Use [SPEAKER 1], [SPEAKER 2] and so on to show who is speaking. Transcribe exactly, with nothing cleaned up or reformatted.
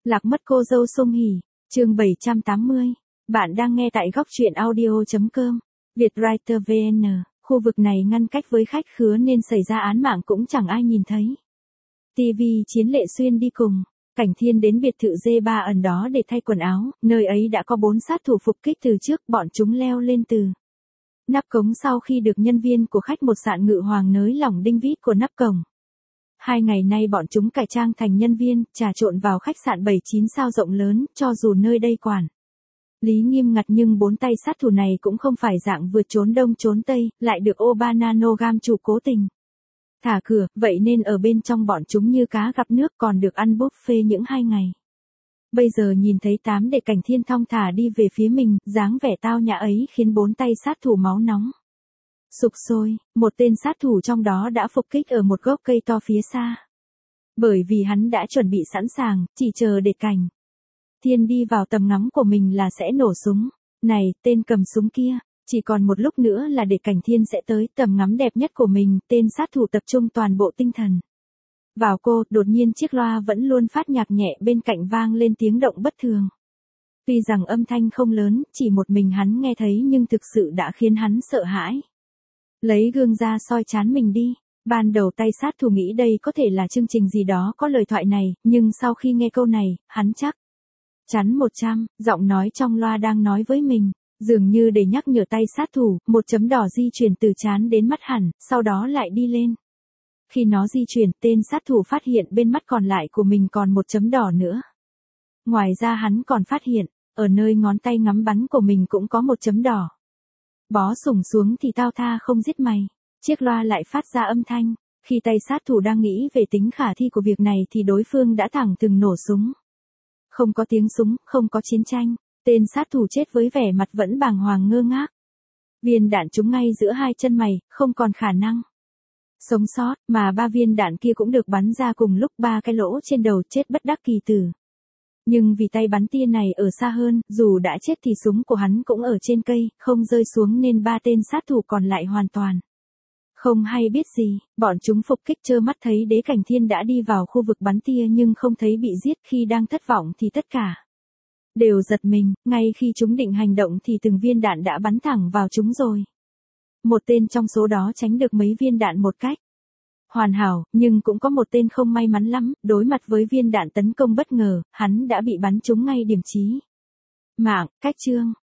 [SPEAKER 1] Lạc mất cô dâu Song Hỷ, chương bảy trăm tám mươi. Bạn đang nghe tại góc truyện audio chấm com. Vietwriter vê en. Khu vực này ngăn cách với khách khứa nên xảy ra án mạng cũng chẳng ai nhìn thấy. ti vi Chiến Lệ Xuyên đi cùng. Cảnh Thiên đến biệt thự dê ba ẩn đó để thay quần áo, nơi ấy đã có bốn sát thủ phục kích từ trước, bọn chúng leo lên từ nắp cống sau khi được nhân viên của khách một sạn Ngự Hoàng nới lỏng đinh vít của nắp cổng. Hai ngày nay bọn chúng cải trang thành nhân viên, trà trộn vào khách sạn bảy chín sao rộng lớn, cho dù nơi đây quản lý nghiêm ngặt nhưng bốn tay sát thủ này cũng không phải dạng vượt trốn đông trốn tây, lại được Obananogam chủ cố tình thả cửa, vậy nên ở bên trong bọn chúng như cá gặp nước, còn được ăn buffet những hai ngày. Bây giờ nhìn thấy tám đệ Cảnh Thiên thong thả đi về phía mình, dáng vẻ tao nhã ấy khiến bốn tay sát thủ máu nóng sục sôi. Một tên sát thủ trong đó đã phục kích ở một gốc cây to phía xa. Bởi vì hắn đã chuẩn bị sẵn sàng, chỉ chờ để Cảnh Thiên đi vào tầm ngắm của mình là sẽ nổ súng. Này, tên cầm súng kia, chỉ còn một lúc nữa là để Cảnh Thiên sẽ tới tầm ngắm đẹp nhất của mình. Tên sát thủ tập trung toàn bộ tinh thần vào cô, đột nhiên chiếc loa vẫn luôn phát nhạc nhẹ bên cạnh vang lên tiếng động bất thường. Tuy rằng âm thanh không lớn, chỉ một mình hắn nghe thấy nhưng thực sự đã khiến hắn sợ hãi. Lấy gương ra soi trán mình đi. Ban đầu tay sát thủ nghĩ đây có thể là chương trình gì đó có lời thoại này, nhưng sau khi nghe câu này, hắn chắc chắn một trăm, giọng nói trong loa đang nói với mình. Dường như để nhắc nhở tay sát thủ, một chấm đỏ di chuyển từ trán đến mắt hẳn, sau đó lại đi lên. Khi nó di chuyển, tên sát thủ phát hiện bên mắt còn lại của mình còn một chấm đỏ nữa. Ngoài ra hắn còn phát hiện, ở nơi ngón tay ngắm bắn của mình cũng có một chấm đỏ. Bó sủng xuống thì tao tha không giết mày. Chiếc loa lại phát ra âm thanh. Khi tay sát thủ đang nghĩ về tính khả thi của việc này thì đối phương đã thẳng thừng nổ súng. Không có tiếng súng, không có chiến tranh. Tên sát thủ chết với vẻ mặt vẫn bàng hoàng ngơ ngác. Viên đạn trúng ngay giữa hai chân mày, không còn khả năng sống sót, mà ba viên đạn kia cũng được bắn ra cùng lúc, ba cái lỗ trên đầu, chết bất đắc kỳ tử. Nhưng vì tay bắn tia này ở xa hơn, dù đã chết thì súng của hắn cũng ở trên cây, không rơi xuống nên ba tên sát thủ còn lại hoàn toàn không hay biết gì. Bọn chúng phục kích trơ mắt thấy đế Cảnh Thiên đã đi vào khu vực bắn tia nhưng không thấy bị giết. Khi đang thất vọng thì tất cả đều giật mình, ngay khi chúng định hành động thì từng viên đạn đã bắn thẳng vào chúng rồi. Một tên trong số đó tránh được mấy viên đạn một cách hoàn hảo, nhưng cũng có một tên không may mắn lắm, đối mặt với viên đạn tấn công bất ngờ, hắn đã bị bắn trúng ngay điểm chí mạng. Cách chương